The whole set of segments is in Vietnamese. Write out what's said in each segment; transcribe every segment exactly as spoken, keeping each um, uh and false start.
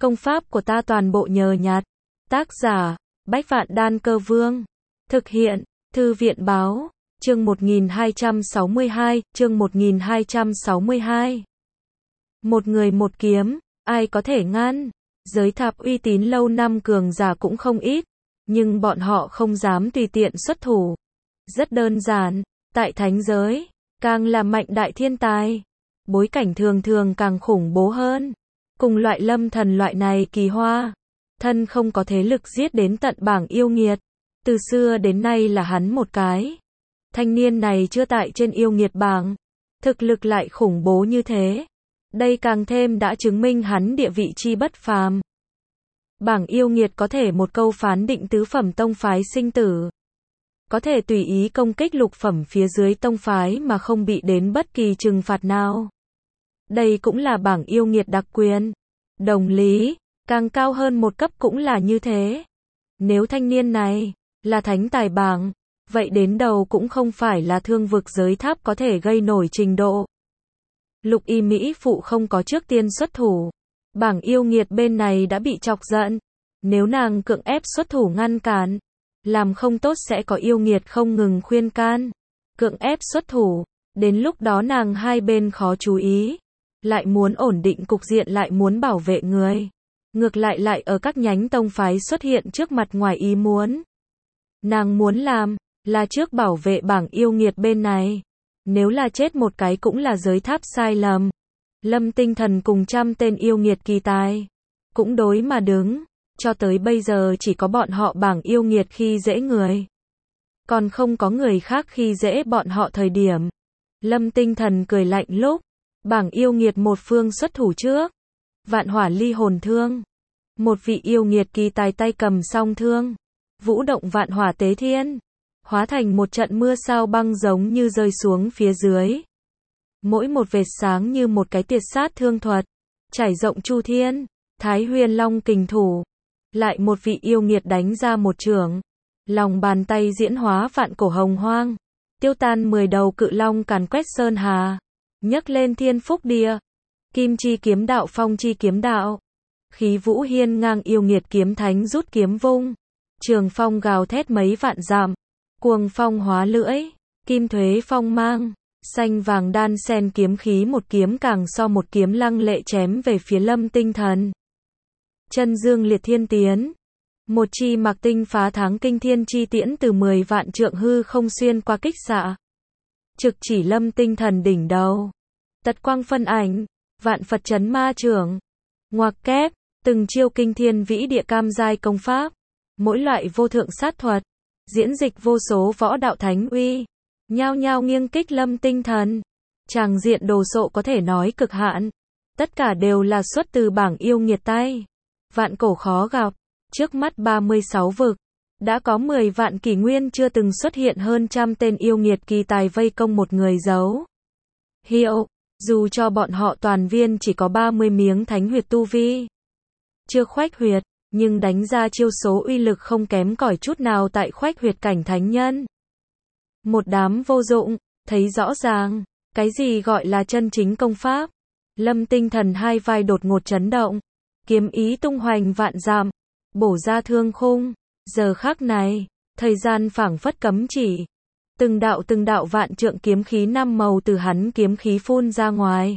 Công pháp của ta toàn bộ nhờ nhặt. Tác giả, Bách Vạn Đan Cơ Vương. Thực hiện, Thư viện báo, chương một nghìn hai trăm sáu mươi hai, chương một nghìn hai trăm sáu mươi hai. Một người một kiếm, ai có thể ngăn? Giới tháp uy tín lâu năm cường giả cũng không ít, nhưng bọn họ không dám tùy tiện xuất thủ. Rất đơn giản, tại thánh giới, càng là mạnh đại thiên tài, bối cảnh thường thường càng khủng bố hơn. Cùng loại lâm thần loại này kỳ hoa, thân không có thế lực giết đến tận bảng yêu nghiệt. Từ xưa đến nay là hắn một cái. Thanh niên này chưa tại trên yêu nghiệt bảng, thực lực lại khủng bố như thế. Đây càng thêm đã chứng minh hắn địa vị chi bất phàm. Bảng yêu nghiệt có thể một câu phán định tứ phẩm tông phái sinh tử. Có thể tùy ý công kích lục phẩm phía dưới tông phái mà không bị đến bất kỳ trừng phạt nào. Đây cũng là bảng yêu nghiệt đặc quyền. Đồng lý, càng cao hơn một cấp cũng là như thế. Nếu thanh niên này là thánh tài bảng, vậy đến đầu cũng không phải là thương vực giới tháp có thể gây nổi trình độ. Lục y Mỹ phụ không có trước tiên xuất thủ. Bảng yêu nghiệt bên này đã bị chọc giận. Nếu nàng cưỡng ép xuất thủ ngăn cản, làm không tốt sẽ có yêu nghiệt không ngừng khuyên can. Cưỡng ép xuất thủ, đến lúc đó nàng hai bên khó chú ý. Lại muốn ổn định cục diện lại muốn bảo vệ người. Ngược lại lại ở các nhánh tông phái xuất hiện trước mặt ngoài ý muốn. Nàng muốn làm, là trước bảo vệ bảng yêu nghiệt bên này. Nếu là chết một cái cũng là giới tháp sai lầm. Lâm Tinh Thần cùng trăm tên yêu nghiệt kỳ tài cũng đối mà đứng. Cho tới bây giờ chỉ có bọn họ bảng yêu nghiệt khi dễ người. Còn không có người khác khi dễ bọn họ thời điểm. Lâm Tinh Thần cười lạnh lúc bảng yêu nghiệt một phương xuất thủ trước. Vạn hỏa ly hồn thương. Một vị yêu nghiệt kỳ tài tay cầm song thương. Vũ động vạn hỏa tế thiên. Hóa thành một trận mưa sao băng giống như rơi xuống phía dưới. Mỗi một vệt sáng như một cái tiệt sát thương thuật. Trải rộng chu thiên. Thái huyền long kình thủ. Lại một vị yêu nghiệt đánh ra một chưởng. Lòng bàn tay diễn hóa vạn cổ hồng hoang. Tiêu tan mười đầu cự long càn quét sơn hà. Nhấc lên thiên phúc địa. Kim chi kiếm đạo phong chi kiếm đạo. Khí vũ hiên ngang yêu nghiệt kiếm thánh rút kiếm vung. Trường phong gào thét mấy vạn dặm. Cuồng phong hóa lưỡi. Kim thuế phong mang. Xanh vàng đan sen kiếm khí một kiếm càng so một kiếm lăng lệ chém về phía Lâm Tinh Thần. Chân dương liệt thiên tiến. Một chi mặc tinh phá tháng kinh thiên chi tiễn từ mười vạn trượng hư không xuyên qua kích xạ. Trực chỉ Lâm Tinh Thần đỉnh đầu. Tật quang phân ảnh. Vạn Phật chấn ma trưởng. Ngoặc kép. Từng chiêu kinh thiên vĩ địa cam giai công pháp. Mỗi loại vô thượng sát thuật. Diễn dịch vô số võ đạo thánh uy. Nhao nhao nghiêng kích Lâm Tinh Thần. Tràng diện đồ sộ có thể nói cực hạn. Tất cả đều là xuất từ bảng yêu nghiệt tay. Vạn cổ khó gặp. Trước mắt ba mươi sáu vực. Đã có mười vạn kỷ nguyên chưa từng xuất hiện hơn trăm tên yêu nghiệt kỳ tài vây công một người giấu. Hiệu. Dù cho bọn họ toàn viên chỉ có ba mươi miếng thánh huyệt tu vi. Chưa khoách huyệt. Nhưng đánh ra chiêu số uy lực không kém cỏi chút nào tại khoách huyệt cảnh thánh nhân. Một đám vô dụng, thấy rõ ràng, cái gì gọi là chân chính công pháp. Lâm Tinh Thần hai vai đột ngột chấn động, kiếm ý tung hoành vạn dặm, bổ ra thương khung. Giờ khắc này, thời gian phảng phất cấm chỉ. Từng đạo từng đạo vạn trượng kiếm khí năm màu từ hắn kiếm khí phun ra ngoài.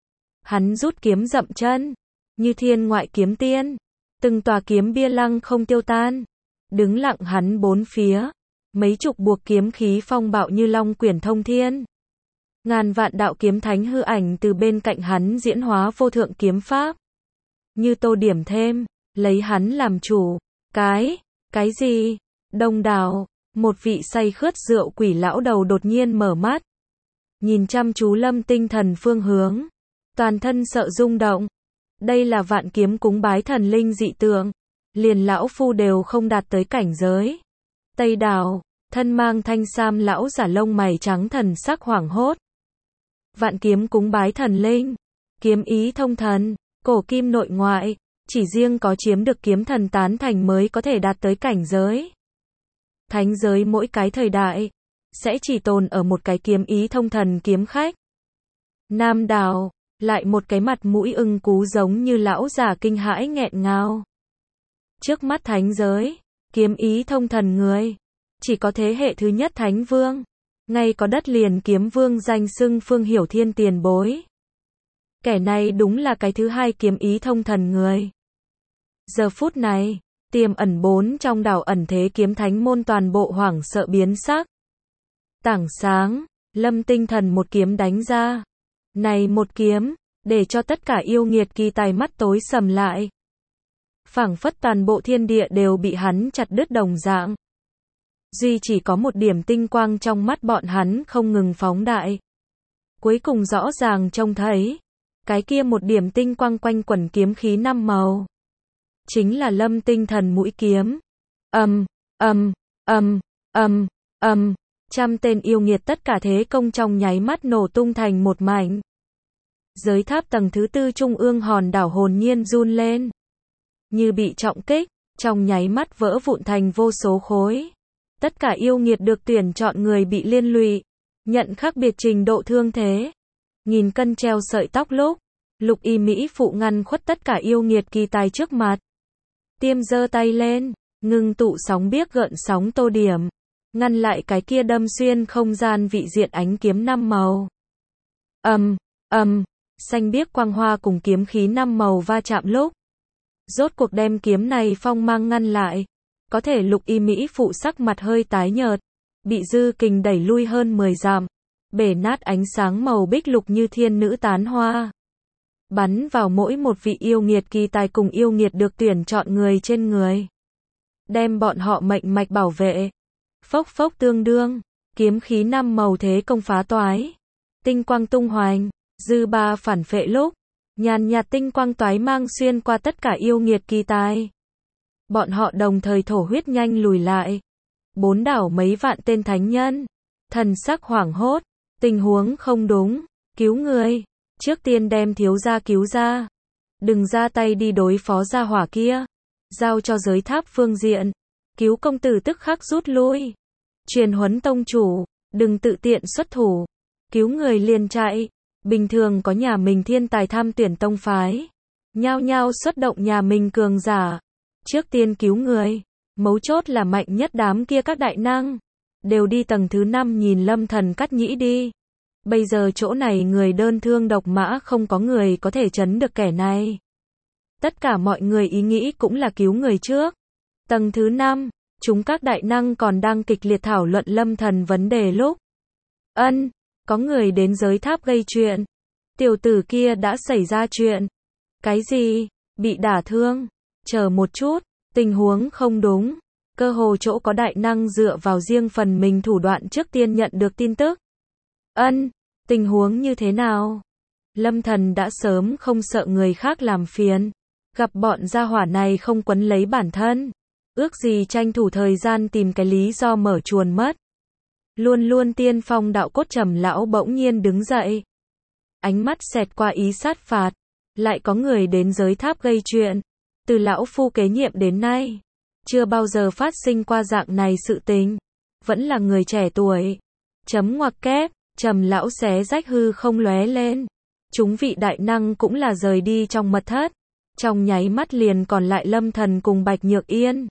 Hắn rút kiếm dậm chân, như thiên ngoại kiếm tiên. Từng tòa kiếm bia lăng không tiêu tan. Đứng lặng hắn bốn phía. Mấy chục buộc kiếm khí phong bạo như long quyển thông thiên. Ngàn vạn đạo kiếm thánh hư ảnh từ bên cạnh hắn diễn hóa vô thượng kiếm pháp. Như tô điểm thêm, lấy hắn làm chủ. Cái, cái gì? Đông đảo, một vị say khướt rượu quỷ lão đầu đột nhiên mở mắt. Nhìn chăm chú Lâm Tinh Thần phương hướng. Toàn thân sợ rung động. Đây là vạn kiếm cúng bái thần linh dị tượng. Liền lão phu đều không đạt tới cảnh giới. Tây đảo, thân mang thanh sam lão giả lông mày trắng thần sắc hoảng hốt. Vạn kiếm cúng bái thần linh. Kiếm ý thông thần, cổ kim nội ngoại. Chỉ riêng có chiếm được kiếm thần tán thành mới có thể đạt tới cảnh giới. Thánh giới mỗi cái thời đại, sẽ chỉ tồn ở một cái kiếm ý thông thần kiếm khách. Nam đảo, lại một cái mặt mũi ưng cú giống như lão già kinh hãi nghẹn ngào. Trước mắt thánh giới, kiếm ý thông thần người, chỉ có thế hệ thứ nhất thánh vương, ngay có đất liền kiếm vương danh xưng Phương Hiểu Thiên tiền bối. Kẻ này đúng là cái thứ hai kiếm ý thông thần người. Giờ phút này, tiềm ẩn bốn trong đảo ẩn thế kiếm thánh môn toàn bộ hoảng sợ biến sắc. Tảng sáng, Lâm Tinh Thần một kiếm đánh ra. Này một kiếm, để cho tất cả yêu nghiệt kỳ tài mắt tối sầm lại. Phảng phất toàn bộ thiên địa đều bị hắn chặt đứt đồng dạng. Duy chỉ có một điểm tinh quang trong mắt bọn hắn không ngừng phóng đại. Cuối cùng rõ ràng trông thấy, cái kia một điểm tinh quang quanh quẩn kiếm khí năm màu. Chính là Lâm Tinh Thần mũi kiếm. Ầm, ầm, ầm, ầm, ầm, trăm tên yêu nghiệt tất cả thế công trong nháy mắt nổ tung thành một mảnh. Giới tháp tầng thứ tư trung ương hòn đảo hồn nhiên run lên. Như bị trọng kích, trong nháy mắt vỡ vụn thành vô số khối. Tất cả yêu nghiệt được tuyển chọn người bị liên lụy, nhận khác biệt trình độ thương thế. Nghìn cân treo sợi tóc lúc, Lục Y Mỹ phụ ngăn khuất tất cả yêu nghiệt kỳ tài trước mặt. Tiêm giơ tay lên, ngưng tụ sóng biếc gợn sóng tô điểm, ngăn lại cái kia đâm xuyên không gian vị diện ánh kiếm năm màu. Ầm, ầm, xanh biếc quang hoa cùng kiếm khí năm màu va chạm lúc, rốt cuộc đem kiếm này phong mang ngăn lại. Có thể Lục Y Mỹ phụ sắc mặt hơi tái nhợt, bị dư kình đẩy lui hơn mười dặm, bể nát ánh sáng màu bích lục như thiên nữ tán hoa. Bắn vào mỗi một vị yêu nghiệt kỳ tài cùng yêu nghiệt được tuyển chọn người trên người. Đem bọn họ mệnh mạch bảo vệ. Phốc phốc tương đương, kiếm khí năm màu thế công phá toái. Tinh quang tung hoành, dư ba phản phệ lúc, nhàn nhạt tinh quang toái mang xuyên qua tất cả yêu nghiệt kỳ tài. Bọn họ đồng thời thổ huyết nhanh lùi lại. Bốn đảo mấy vạn tên thánh nhân, thần sắc hoảng hốt, tình huống không đúng, cứu người, trước tiên đem thiếu gia cứu ra. Đừng ra tay đi đối phó gia hỏa kia, giao cho giới tháp phương diện, cứu công tử tức khắc rút lui. Truyền huấn tông chủ, đừng tự tiện xuất thủ, cứu người liền chạy. Bình thường có nhà mình thiên tài tham tuyển tông phái, nhao nhao xuất động nhà mình cường giả. Trước tiên cứu người, mấu chốt là mạnh nhất đám kia các đại năng, đều đi tầng thứ năm nhìn Lâm Thần Cắt Nhĩ đi. Bây giờ chỗ này người đơn thương độc mã không có người có thể trấn được kẻ này. Tất cả mọi người ý nghĩ cũng là cứu người trước. Tầng thứ năm, chúng các đại năng còn đang kịch liệt thảo luận Lâm Thần vấn đề lúc. Ân, có người đến giới tháp gây chuyện. Tiểu tử kia đã xảy ra chuyện. Cái gì? Bị đả thương? Chờ một chút, tình huống không đúng. Cơ hồ chỗ có đại năng dựa vào riêng phần mình thủ đoạn trước tiên nhận được tin tức. Ân, tình huống như thế nào? Lâm Thần đã sớm không sợ người khác làm phiền. Gặp bọn gia hỏa này không quấn lấy bản thân. Ước gì tranh thủ thời gian tìm cái lý do mở chuồn mất. Luôn luôn tiên phong đạo cốt Trầm lão bỗng nhiên đứng dậy. Ánh mắt xẹt qua ý sát phạt. Lại có người đến giới tháp gây chuyện. Từ lão phu kế nhiệm đến nay, chưa bao giờ phát sinh qua dạng này sự tình. Vẫn là người trẻ tuổi. Chấm ngoặc kép, Trầm lão xé rách hư không lóe lên. Chúng vị đại năng cũng là rời đi trong mật thất. Trong nháy mắt liền còn lại Lâm Thần cùng Bạch Nhược Yên.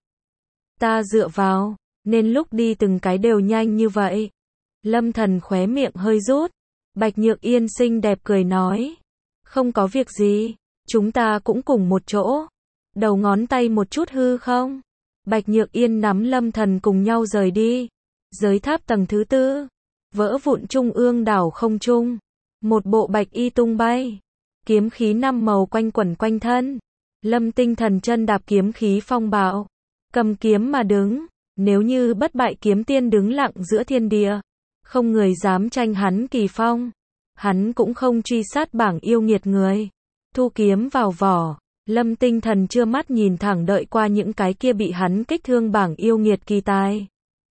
Ta dựa vào, nên lúc đi từng cái đều nhanh như vậy. Lâm Thần khóe miệng hơi rút. Bạch Nhược Yên xinh đẹp cười nói. Không có việc gì, chúng ta cũng cùng một chỗ. Đầu ngón tay một chút hư không? Bạch Nhược Yên nắm Lâm Thần cùng nhau rời đi. Giới tháp tầng thứ tư, vỡ vụn trung ương đảo không trung. Một bộ bạch y tung bay. Kiếm khí năm màu quanh quẩn quanh thân. Lâm Tinh Thần chân đạp kiếm khí phong bạo. Cầm kiếm mà đứng. Nếu như bất bại kiếm tiên đứng lặng giữa thiên địa. Không người dám tranh hắn kỳ phong. Hắn cũng không truy sát bảng yêu nghiệt người. Thu kiếm vào vỏ. Lâm Tinh Thần chưa mắt nhìn thẳng đợi qua những cái kia bị hắn kích thương bảng yêu nghiệt kỳ tài.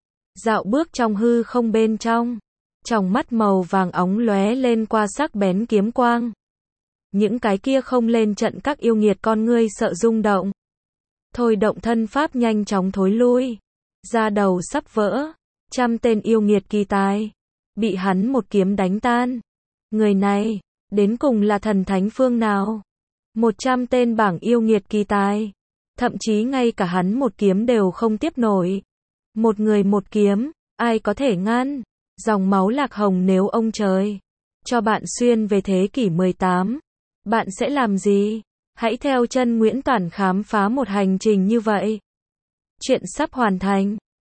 Dạo bước trong hư không bên trong. Trong mắt màu vàng óng lóe lên qua sắc bén kiếm quang. Những cái kia không lên trận các yêu nghiệt con ngươi sợ rung động. Thôi động thân pháp nhanh chóng thối lui. Da đầu sắp vỡ. Trăm tên yêu nghiệt kỳ tài. Bị hắn một kiếm đánh tan. Người này, Đến cùng là thần thánh phương nào? Một trăm tên bảng yêu nghiệt kỳ tài. Thậm chí ngay cả hắn một kiếm đều không tiếp nổi. Một người một kiếm, ai có thể ngăn? Dòng máu Lạc Hồng nếu ông trời cho bạn xuyên về thế kỷ mười tám, bạn sẽ làm gì? Hãy theo chân Nguyễn Toản khám phá một hành trình như vậy. Chuyện sắp hoàn thành.